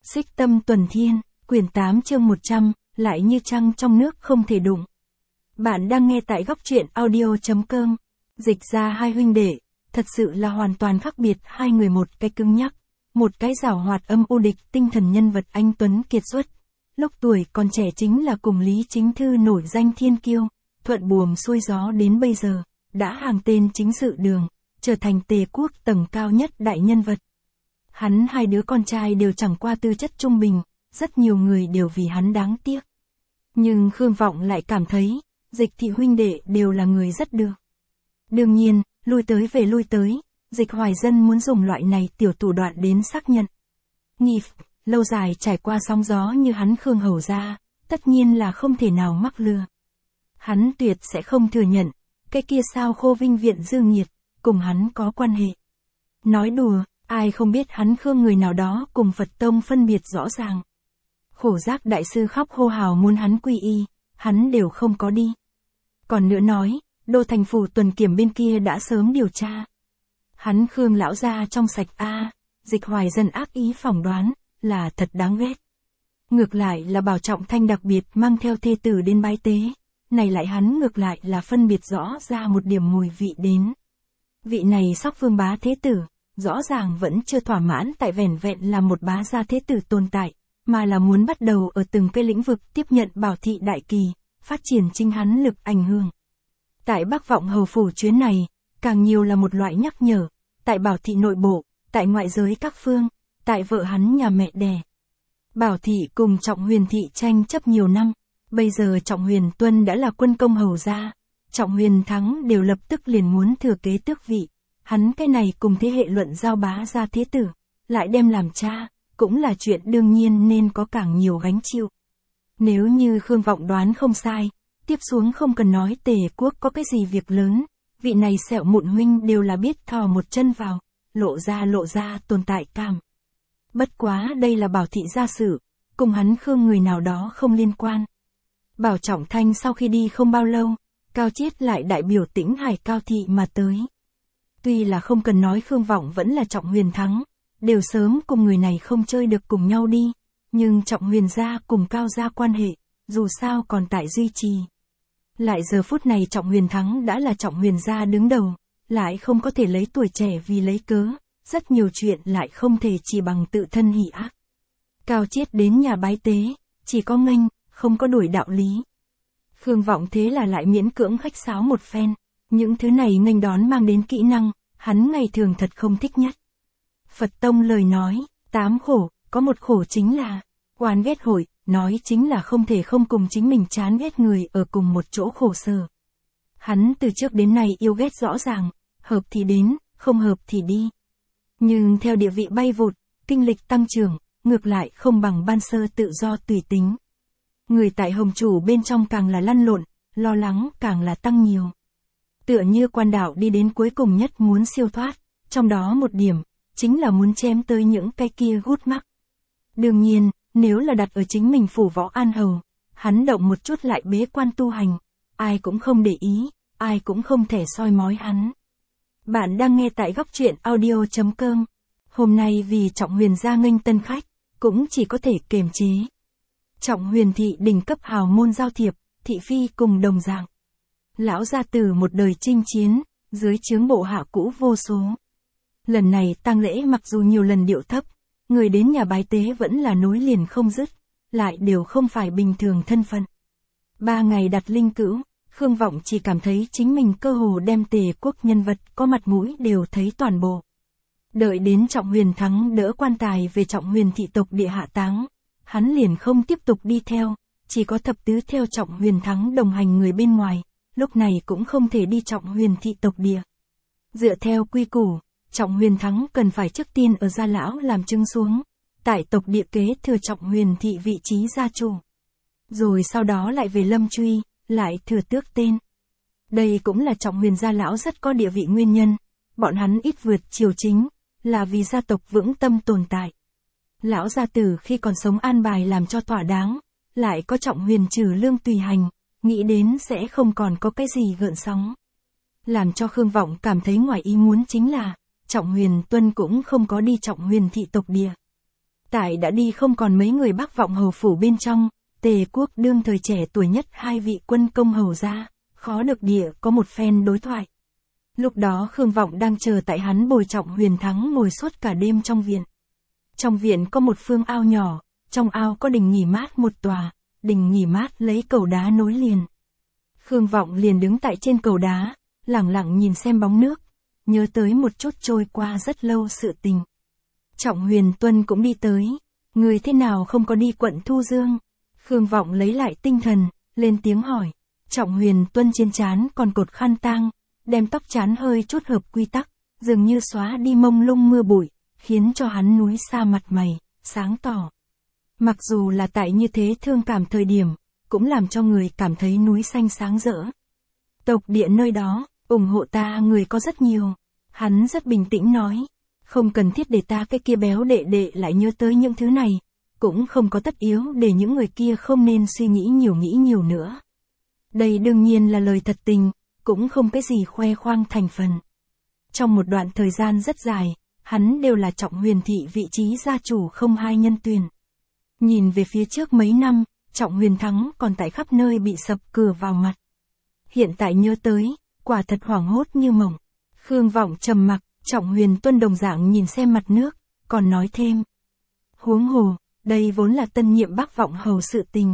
Xích Tâm Tuần Thiên, quyển 8 chương 100, lại như trăng trong nước không thể đụng. Bạn đang nghe tại góc truyện audio.com. Dịch ra hai huynh đệ, thật sự là hoàn toàn khác biệt, hai người một cái cứng nhắc, một cái giảo hoạt âm u địch, tinh thần nhân vật anh tuấn kiệt xuất. Lúc tuổi còn trẻ chính là cùng Lý Chính Thư nổi danh thiên kiêu, thuận buồm xuôi gió đến bây giờ, đã hàng tên chính sự đường, trở thành Tề quốc tầng cao nhất đại nhân vật. Hắn hai đứa con trai đều chẳng qua tư chất trung bình, rất nhiều người đều vì hắn đáng tiếc. Nhưng Khương Vọng lại cảm thấy, Dịch thị huynh đệ đều là người rất được. Đương nhiên, lui tới về lui tới, Dịch Hoài Dân muốn dùng loại này tiểu thủ đoạn đến xác nhận. Nghi lâu dài trải qua sóng gió như hắn Khương Hầu gia, tất nhiên là không thể nào mắc lừa. Hắn tuyệt sẽ không thừa nhận, cái kia sao Khô Vinh Viện dư nghiệt, cùng hắn có quan hệ. Nói đùa, ai không biết hắn Khương người nào đó cùng Phật Tông phân biệt rõ ràng. Khổ giác đại sư khóc hô hào muốn hắn quy y, hắn đều không có đi. Còn nữa nói, Đô Thành Phủ tuần kiểm bên kia đã sớm điều tra. Hắn Khương lão gia trong sạch a, Dịch Hoài Dân ác ý phỏng đoán, là thật đáng ghét. Ngược lại là Bảo Trọng Thanh đặc biệt mang theo thê tử đến bái tế, này lại hắn ngược lại là phân biệt rõ ra một điểm mùi vị đến. Vị này Sóc Vương bá thế tử, rõ ràng vẫn chưa thỏa mãn tại vẻn vẹn là một bá gia thế tử tồn tại, mà là muốn bắt đầu ở từng cái lĩnh vực tiếp nhận Bảo thị đại kỳ, phát triển chính hắn lực ảnh hưởng. Tại Bắc Vọng Hầu phủ chuyến này, càng nhiều là một loại nhắc nhở, tại Bảo thị nội bộ, tại ngoại giới các phương, tại vợ hắn nhà mẹ đẻ. Bảo thị cùng Trọng Huyền thị tranh chấp nhiều năm, bây giờ Trọng Huyền Tuân đã là quân công hầu gia, Trọng Huyền Thắng đều lập tức liền muốn thừa kế tước vị. Hắn cái này cùng thế hệ luận giao bá gia thế tử, lại đem làm cha, cũng là chuyện đương nhiên nên có càng nhiều gánh chịu. Nếu như Khương Vọng đoán không sai, tiếp xuống không cần nói Tề quốc có cái gì việc lớn, vị này sẹo mụn huynh đều là biết thò một chân vào, lộ ra tồn tại cảm. Bất quá đây là Bảo thị gia sự, cùng hắn Khương người nào đó không liên quan. Bảo Trọng Thanh sau khi đi không bao lâu, Cao Chiết lại đại biểu Tĩnh Hải Cao thị mà tới. Tuy là không cần nói Khương Vọng vẫn là Trọng Huyền Thắng, đều sớm cùng người này không chơi được cùng nhau đi, nhưng Trọng Huyền gia cùng Cao gia quan hệ, dù sao còn tại duy trì. Lại giờ phút này Trọng Huyền Thắng đã là Trọng Huyền gia đứng đầu, lại không có thể lấy tuổi trẻ vì lấy cớ, rất nhiều chuyện lại không thể chỉ bằng tự thân hỉ ác. Cao Chiết đến nhà bái tế, chỉ có nghênh, không có đuổi đạo lý. Khương Vọng thế là lại miễn cưỡng khách sáo một phen. Những thứ này nghênh đón mang đến kỹ năng, hắn ngày thường thật không thích nhất. Phật Tông lời nói, 8 khổ, có một khổ chính là, oán ghét hội, nói chính là không thể không cùng chính mình chán ghét người ở cùng một chỗ khổ sở. Hắn từ trước đến nay yêu ghét rõ ràng, hợp thì đến, không hợp thì đi. Nhưng theo địa vị bay vụt, kinh lịch tăng trưởng, ngược lại không bằng ban sơ tự do tùy tính. Người tại hồng chủ bên trong càng là lăn lộn, lo lắng càng là tăng nhiều. Tựa như Quan Đạo đi đến cuối cùng nhất muốn siêu thoát, trong đó một điểm, chính là muốn chém tới những cái kia gút mắc. Đương nhiên, nếu là đặt ở chính mình phủ Võ An Hầu, hắn động một chút lại bế quan tu hành, ai cũng không để ý, ai cũng không thể soi mói hắn. Bạn đang nghe tại góc truyện audio.com. Hôm nay vì Trọng Huyền gia nghênh tân khách, cũng chỉ có thể kiềm chế. Trọng Huyền thị đỉnh cấp hào môn giao thiệp, thị phi cùng đồng dạng. Lão gia tử một đời chinh chiến, dưới trướng bộ hạ cũ vô số. Lần này tang lễ mặc dù nhiều lần điệu thấp, người đến nhà bái tế vẫn là nối liền không dứt, lại đều không phải bình thường thân phận. 3 ngày đặt linh cữu, Khương Vọng chỉ cảm thấy chính mình cơ hồ đem Tề quốc nhân vật có mặt mũi đều thấy toàn bộ. Đợi đến Trọng Huyền Thắng đỡ quan tài về Trọng Huyền thị tộc địa hạ táng, hắn liền không tiếp tục đi theo, chỉ có thập tứ theo Trọng Huyền Thắng đồng hành người bên ngoài. Lúc này cũng không thể đi Trọng Huyền thị tộc địa. Dựa theo quy củ, Trọng Huyền Thắng cần phải trước tiên ở gia lão làm chứng xuống, tại tộc địa kế thừa Trọng Huyền thị vị trí gia chủ. Rồi sau đó lại về Lâm Truy, lại thừa tước tên. Đây cũng là Trọng Huyền gia lão rất có địa vị nguyên nhân, bọn hắn ít vượt triều chính, là vì gia tộc vững tâm tồn tại. Lão gia tử khi còn sống an bài làm cho thỏa đáng, lại có Trọng Huyền trừ lương tùy hành. Nghĩ đến sẽ không còn có cái gì gợn sóng. Làm cho Khương Vọng cảm thấy ngoài ý muốn chính là, Trọng Huyền Tuân cũng không có đi Trọng Huyền thị tộc địa. Tại đã đi không còn mấy người Bắc Vọng hầu phủ bên trong, Tề Quốc đương thời trẻ tuổi nhất hai vị quân công hầu ra, khó được địa có một phen đối thoại. Lúc đó Khương Vọng đang chờ tại hắn bồi Trọng Huyền Thắng ngồi suốt cả đêm trong viện. Trong viện có một phương ao nhỏ, trong ao có đình nghỉ mát một tòa, đình nghỉ mát lấy cầu đá nối liền. Khương Vọng liền đứng tại trên cầu đá, lẳng lặng nhìn xem bóng nước, nhớ tới một chút trôi qua rất lâu sự tình. Trọng Huyền Tuân cũng đi tới, người thế nào không có đi quận Thu Dương? Khương Vọng lấy lại tinh thần, lên tiếng hỏi. Trọng Huyền Tuân trên trán còn cột khăn tang, đem tóc trán hơi chút hợp quy tắc, dường như xóa đi mông lung mưa bụi, khiến cho hắn núi xa mặt mày, sáng tỏ. Mặc dù là tại như thế thương cảm thời điểm, cũng làm cho người cảm thấy núi xanh sáng rỡ. Tộc địa nơi đó, ủng hộ ta người có rất nhiều. Hắn rất bình tĩnh nói, không cần thiết để ta cái kia béo đệ đệ lại nhớ tới những thứ này, cũng không có tất yếu để những người kia không nên suy nghĩ nhiều nữa. Đây đương nhiên là lời thật tình, cũng không cái gì khoe khoang thành phần. Trong một đoạn thời gian rất dài, hắn đều là Trọng Huyền thị vị trí gia chủ không hai nhân tuyển. Nhìn về phía trước mấy năm, Trọng Huyền Thắng còn tại khắp nơi bị sập cửa vào mặt. Hiện tại nhớ tới, quả thật hoảng hốt như mộng. Khương Vọng trầm mặc, Trọng Huyền Tuân đồng dạng nhìn xem mặt nước, còn nói thêm. Huống hồ, đây vốn là tân nhiệm Bắc Vọng hầu sự tình.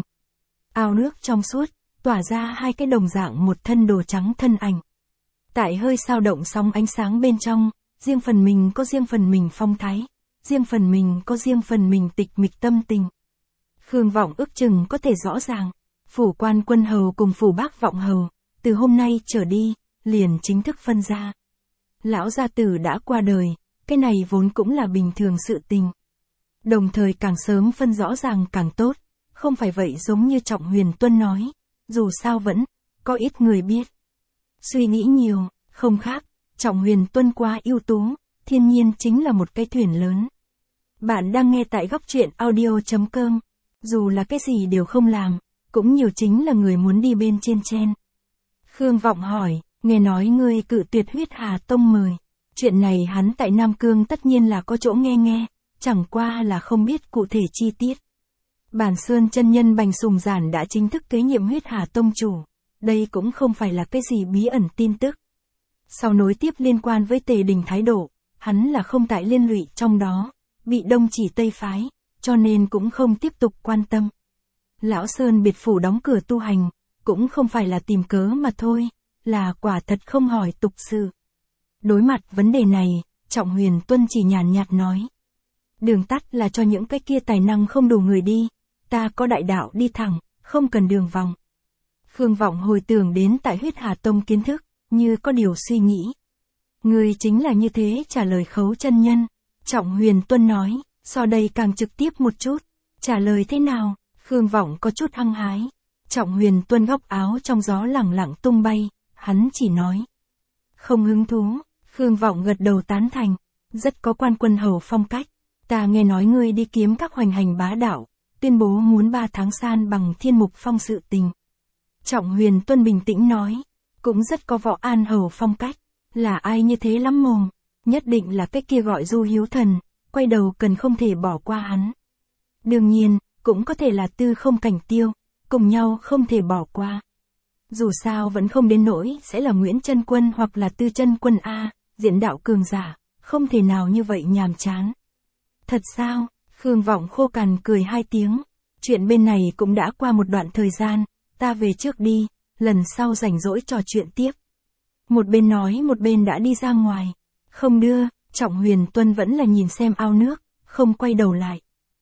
Ao nước trong suốt, tỏa ra hai cái đồng dạng một thân đồ trắng thân ảnh. Tại hơi sao động sóng ánh sáng bên trong, riêng phần mình có riêng phần mình phong thái, riêng phần mình có riêng phần mình tịch mịch tâm tình. Khương Vọng ước chừng có thể rõ ràng, phủ Quan Quân hầu cùng phủ Bắc Vọng hầu, từ hôm nay trở đi, liền chính thức phân ra. Lão gia tử đã qua đời, cái này vốn cũng là bình thường sự tình. Đồng thời càng sớm phân rõ ràng càng tốt, không phải vậy giống như Trọng Huyền Tuân nói, dù sao vẫn có ít người biết. Suy nghĩ nhiều, không khác, Trọng Huyền Tuân quá ưu tú, thiên nhiên chính là một cái thuyền lớn. Bạn đang nghe tại góc truyện audio.com, dù là cái gì đều không làm, cũng nhiều chính là người muốn đi bên trên chen. Khương Vọng hỏi, nghe nói ngươi cự tuyệt Huyết Hà Tông mời. Chuyện này hắn tại Nam Cương tất nhiên là có chỗ nghe, chẳng qua là không biết cụ thể chi tiết. Bản Sơn chân nhân Bành Sùng Giản đã chính thức kế nhiệm Huyết Hà Tông chủ, đây cũng không phải là cái gì bí ẩn tin tức. Sau nối tiếp liên quan với Tề Đình thái độ, hắn là không tại liên lụy trong đó, bị đông chỉ Tây phái, cho nên cũng không tiếp tục quan tâm. Lão Sơn biệt phủ đóng cửa tu hành, cũng không phải là tìm cớ mà thôi, là quả thật không hỏi tục sự. Đối mặt vấn đề này, Trọng Huyền Tuân chỉ nhàn nhạt nói. Đường tắt là cho những cái kia tài năng không đủ người đi, ta có đại đạo đi thẳng, không cần đường vòng. Khương Vọng hồi tưởng đến tại Huyết Hà Tông kiến thức, như có điều suy nghĩ. Người chính là như thế trả lời Khấu chân nhân. Trọng Huyền Tuân nói, so đây càng trực tiếp một chút. Trả lời thế nào? Khương Vọng có chút hăng hái. Trọng Huyền Tuân góc áo trong gió lẳng lặng tung bay, hắn chỉ nói. Không hứng thú, Khương Vọng gật đầu tán thành. Rất có Quan Quân hầu phong cách. Ta nghe nói ngươi đi kiếm các hoành hành bá đạo, tuyên bố muốn 3 tháng san bằng Thiên Mục Phong sự tình. Trọng Huyền Tuân bình tĩnh nói, cũng rất có Võ An hầu phong cách, là ai như thế lắm mồm, nhất định là cái kia gọi Du Hiếu Thần, quay đầu cần không thể bỏ qua hắn. Đương nhiên, cũng có thể là Tư Không Cảnh Tiêu, cùng nhau không thể bỏ qua. Dù sao vẫn không đến nỗi sẽ là Nguyễn Chân Quân hoặc là Tư Chân Quân A, diện đạo cường giả, không thể nào như vậy nhàm chán. Thật sao? Khương Vọng khô cằn cười 2 tiếng. Chuyện bên này cũng đã qua một đoạn thời gian, ta về trước đi, lần sau rảnh rỗi trò chuyện tiếp. Một bên nói một bên đã đi ra ngoài. Không đưa, Trọng Huyền Tuân vẫn là nhìn xem ao nước, không quay đầu lại.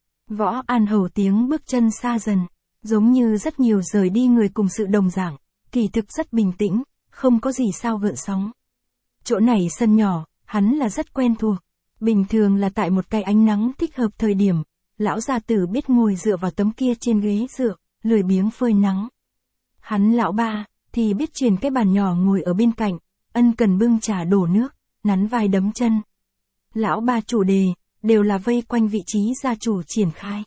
Võ An hầu tiếng bước chân xa dần, giống như rất nhiều rời đi người cùng sự đồng dạng, kỳ thực rất bình tĩnh, không có gì sao gợn sóng. Chỗ này sân nhỏ, hắn là rất quen thuộc. Bình thường là tại một cái ánh nắng thích hợp thời điểm, lão gia tử biết ngồi dựa vào tấm kia trên ghế dựa, lười biếng phơi nắng. Hắn lão ba, thì biết truyền cái bàn nhỏ ngồi ở bên cạnh, ân cần bưng trà đổ nước, nắn vai đấm chân. Lão ba chủ đề, đều là vây quanh vị trí gia chủ triển khai.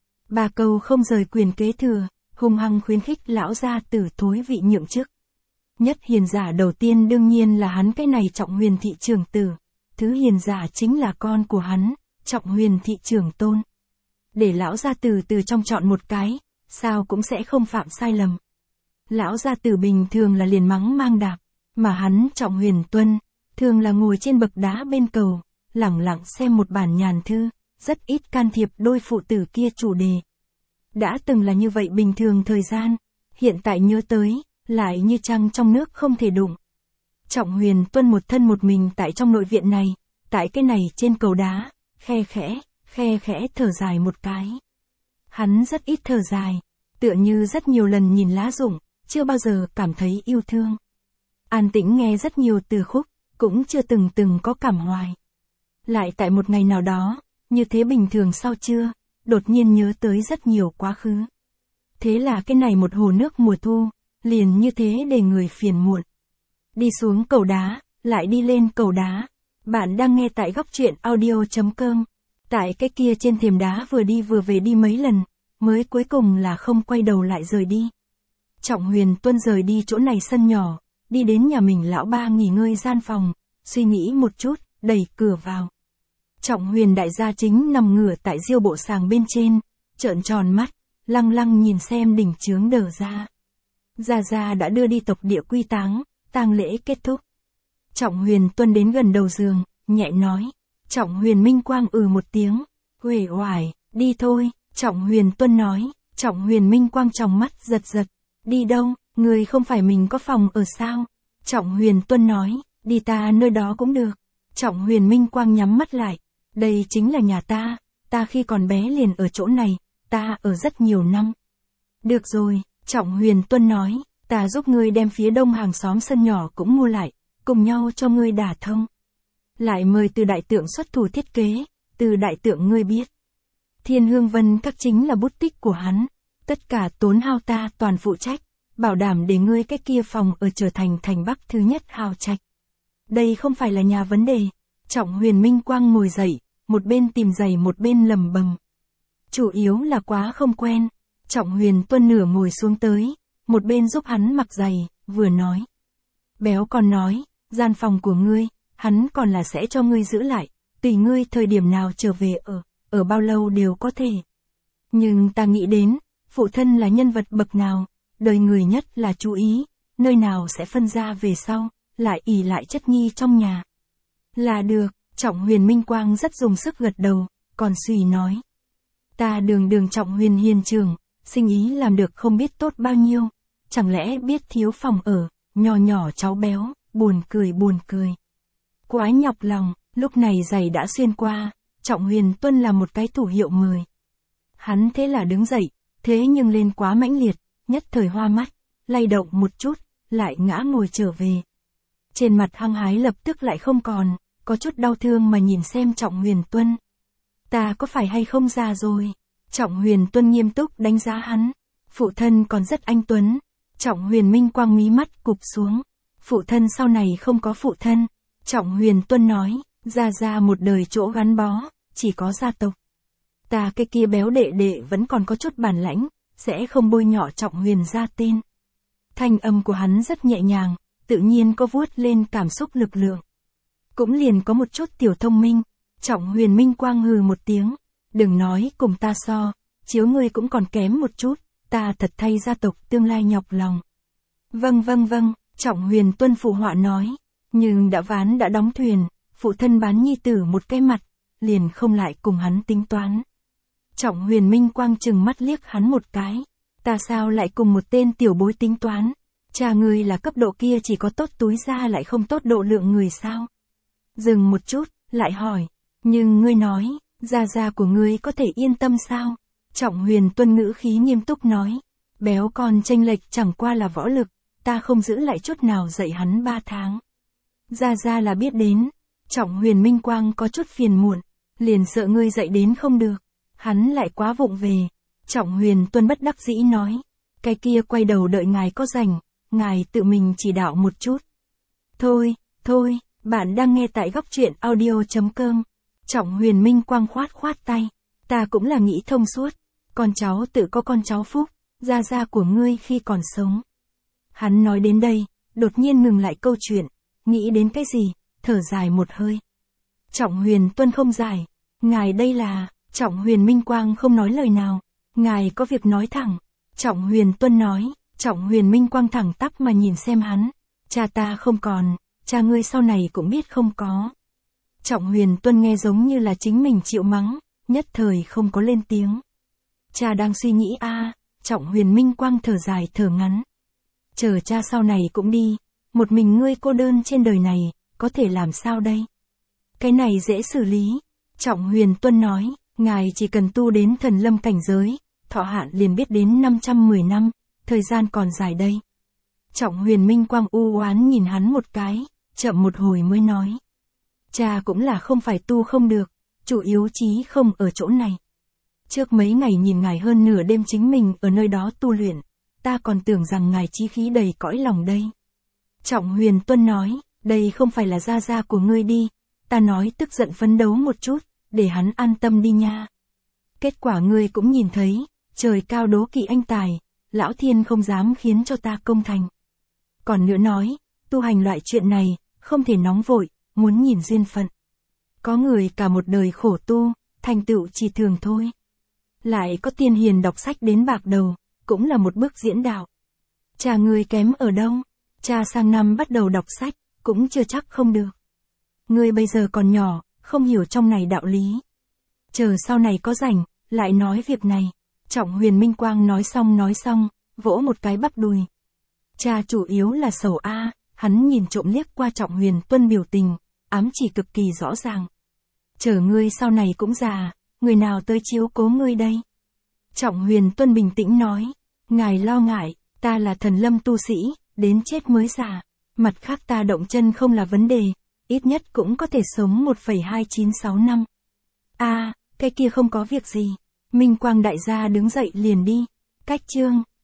3 câu không rời quyền kế thừa, hung hăng khuyến khích lão gia tử thối vị nhượng chức. Nhất hiền giả đầu tiên đương nhiên là hắn cái này Trọng Huyền thị trưởng tử. Thứ hiền giả chính là con của hắn, Trọng Huyền thị trưởng tôn. để lão gia tử từ trong chọn một cái, sao cũng sẽ không phạm sai lầm. Lão gia tử bình thường là liền mắng mang đạp, mà hắn Trọng Huyền Tuân, thường là ngồi trên bậc đá bên cầu, lẳng lặng xem một bản nhàn thư, rất ít can thiệp đôi phụ tử kia chủ đề. Đã từng là như vậy bình thường thời gian, hiện tại nhớ tới, lại như trăng trong nước không thể đụng. Trọng Huyền Tuân một thân một mình tại trong nội viện này, tại cái này trên cầu đá, khe khẽ thở dài một cái. Hắn rất ít thở dài, tựa như rất nhiều lần nhìn lá rụng, chưa bao giờ cảm thấy yêu thương. An tĩnh nghe rất nhiều từ khúc, cũng chưa từng có cảm hoài. Lại tại một ngày nào đó, như thế bình thường sau trưa, đột nhiên nhớ tới rất nhiều quá khứ. Thế là cái này một hồ nước mùa thu, liền như thế để người phiền muộn. Đi xuống cầu đá, lại đi lên cầu đá. Bạn đang nghe tại góc truyện audio.com. Tại cái kia trên thềm đá vừa đi vừa về đi mấy lần, mới cuối cùng là không quay đầu lại rời đi. Trọng Huyền Tuân rời đi chỗ này sân nhỏ, đi đến nhà mình lão ba nghỉ ngơi gian phòng, suy nghĩ một chút, đẩy cửa vào. Trọng Huyền đại gia chính nằm ngửa tại diêu bộ sàng bên trên, trợn tròn mắt, lăng lăng nhìn xem đỉnh chướng đờ ra. Gia đã đưa đi tộc địa quy táng, tang lễ kết thúc. Trọng Huyền Tuân đến gần đầu giường, nhẹ nói. Trọng Huyền Minh Quang một tiếng, uể oải, đi thôi. Trọng Huyền Tuân nói. Trọng Huyền Minh Quang trong mắt giật. Đi đâu, người không phải mình có phòng ở sao? Trọng Huyền Tuân nói, đi ta nơi đó cũng được. Trọng Huyền Minh Quang nhắm mắt lại. Đây chính là nhà ta khi còn bé liền ở chỗ này, ta ở rất nhiều năm. Được rồi, Trọng Huyền Tuân nói, ta giúp ngươi đem phía đông hàng xóm sân nhỏ cũng mua lại, cùng nhau cho ngươi đả thông. Lại mời Từ đại tượng xuất thủ thiết kế, Từ đại tượng ngươi biết. Thiên Hương Vân Các chính là bút tích của hắn, tất cả tốn hao ta toàn phụ trách, bảo đảm để ngươi cái kia phòng ở trở thành thành Bắc thứ nhất hào trạch. Đây không phải là nhà vấn đề. Trọng Huyền Minh Quang ngồi dậy, một bên tìm giày một bên lầm bầm. Chủ yếu là quá không quen. Trọng Huyền Tuân nửa ngồi xuống tới, một bên giúp hắn mặc giày, vừa nói. Béo còn nói, gian phòng của ngươi, hắn còn là sẽ cho ngươi giữ lại, tùy ngươi thời điểm nào trở về ở bao lâu đều có thể. Nhưng ta nghĩ đến, phụ thân là nhân vật bậc nào, đời người nhất là chú ý, nơi nào sẽ phân ra về sau, lại ỷ lại chất nhi trong nhà. Là được, Trọng Huyền Minh Quang rất dùng sức gật đầu, còn suy nói. Ta đường Trọng Huyền hiền trưởng, sinh ý làm được không biết tốt bao nhiêu, chẳng lẽ biết thiếu phòng ở, nhỏ cháu béo, buồn cười. Quái nhọc lòng, lúc này giày đã xuyên qua, Trọng Huyền Tuân là một cái thủ hiệu mời. Hắn thế là đứng dậy, thế nhưng lên quá mãnh liệt, nhất thời hoa mắt, lay động một chút, lại ngã ngồi trở về. Trên mặt hăng hái lập tức lại không còn, có chút đau thương mà nhìn xem Trọng Huyền Tuân. Ta có phải hay không già rồi? Trọng Huyền Tuân nghiêm túc đánh giá hắn. Phụ thân còn rất anh tuấn. Trọng Huyền Minh Quang mí mắt cụp xuống. Phụ thân sau này không có phụ thân. Trọng Huyền Tuân nói, gia một đời chỗ gắn bó, chỉ có gia tộc. Ta cái kia béo đệ vẫn còn có chút bản lãnh, sẽ không bôi nhọ Trọng Huyền gia tên. Thanh âm của hắn rất nhẹ nhàng, tự nhiên có vuốt lên cảm xúc lực lượng. Cũng liền có một chút tiểu thông minh. Trọng Huyền Minh Quang hừ một tiếng. Đừng nói cùng ta so, chiếu ngươi cũng còn kém một chút, ta thật thay gia tộc tương lai nhọc lòng. Vâng, Trọng Huyền Tuân phụ họa nói. Nhưng đã ván đã đóng thuyền, phụ thân bán nhi tử một cái mặt, liền không lại cùng hắn tính toán. Trọng Huyền Minh Quang chừng mắt liếc hắn một cái. Ta sao lại cùng một tên tiểu bối tính toán? Cha ngươi là cấp độ kia chỉ có tốt túi ra lại không tốt độ lượng người sao? Dừng một chút, lại hỏi. Nhưng ngươi nói, gia của ngươi có thể yên tâm sao? Trọng Huyền Tuân ngữ khí nghiêm túc nói. Béo con chênh lệch chẳng qua là võ lực, ta không giữ lại chút nào dạy hắn 3 tháng. Gia là biết đến. Trọng Huyền Minh Quang có chút phiền muộn, liền sợ ngươi dạy đến không được. Hắn lại quá vụng về. Trọng Huyền Tuân bất đắc dĩ nói. Cái kia quay đầu đợi ngài có rảnh, ngài tự mình chỉ đạo một chút. Thôi, bạn đang nghe tại góc truyện audio.com. Trọng Huyền Minh Quang khoát tay. Ta cũng là nghĩ thông suốt. Con cháu tự có con cháu phúc, gia của ngươi khi còn sống. Hắn nói đến đây, đột nhiên ngừng lại câu chuyện, nghĩ đến cái gì, thở dài một hơi. Trọng Huyền Tuân không giải. Ngài đây là, Trọng Huyền Minh Quang không nói lời nào. Ngài có việc nói thẳng. Trọng Huyền Tuân nói. Trọng Huyền Minh Quang thẳng tắp mà nhìn xem hắn. Cha ta không còn, cha ngươi sau này cũng biết không có. Trọng Huyền Tuân nghe giống như là chính mình chịu mắng, nhất thời không có lên tiếng. Cha đang suy nghĩ Trọng Huyền Minh Quang thở dài thở ngắn. Chờ cha sau này cũng đi, một mình ngươi cô đơn trên đời này, có thể làm sao đây? Cái này dễ xử lý. Trọng Huyền Tuân nói, ngài chỉ cần tu đến thần lâm cảnh giới, thọ hạn liền biết đến 510 năm, thời gian còn dài đây. Trọng Huyền Minh Quang u oán nhìn hắn một cái, chậm một hồi mới nói. Cha cũng là không phải tu không được, chủ yếu chí không ở chỗ này. Trước mấy ngày nhìn ngài hơn nửa đêm chính mình ở nơi đó tu luyện, ta còn tưởng rằng ngài chí khí đầy cõi lòng đây. Trọng Huyền Tuân nói, đây không phải là gia gia của ngươi đi, ta nói tức giận phấn đấu một chút, để hắn an tâm đi nha. Kết quả ngươi cũng nhìn thấy, trời cao đố kỵ anh tài, lão thiên không dám khiến cho ta công thành. Còn nữa nói, tu hành loại chuyện này, không thể nóng vội, muốn nhìn duyên phận. Có người cả một đời khổ tu, thành tựu chỉ thường thôi. Lại có tiên hiền đọc sách đến bạc đầu, cũng là một bước diễn đạo. Cha ngươi kém ở đâu? Cha sang năm bắt đầu đọc sách, cũng chưa chắc không được. Ngươi bây giờ còn nhỏ, không hiểu trong này đạo lý. Chờ sau này có rảnh, lại nói việc này. Trọng Huyền Minh Quang nói xong, vỗ một cái bắp đùi. Cha chủ yếu là sầu hắn nhìn trộm liếc qua Trọng Huyền Tuân biểu tình, ám chỉ cực kỳ rõ ràng. Chờ ngươi sau này cũng già, người nào tới chiếu cố ngươi đây? Trọng Huyền Tuân bình tĩnh nói, ngài lo ngại, ta là thần lâm tu sĩ, đến chết mới già. Mặt khác ta động chân không là vấn đề, ít nhất cũng có thể sống 1,296 năm. Cái kia không có việc gì. Minh Quang đại gia đứng dậy liền đi. Cách chương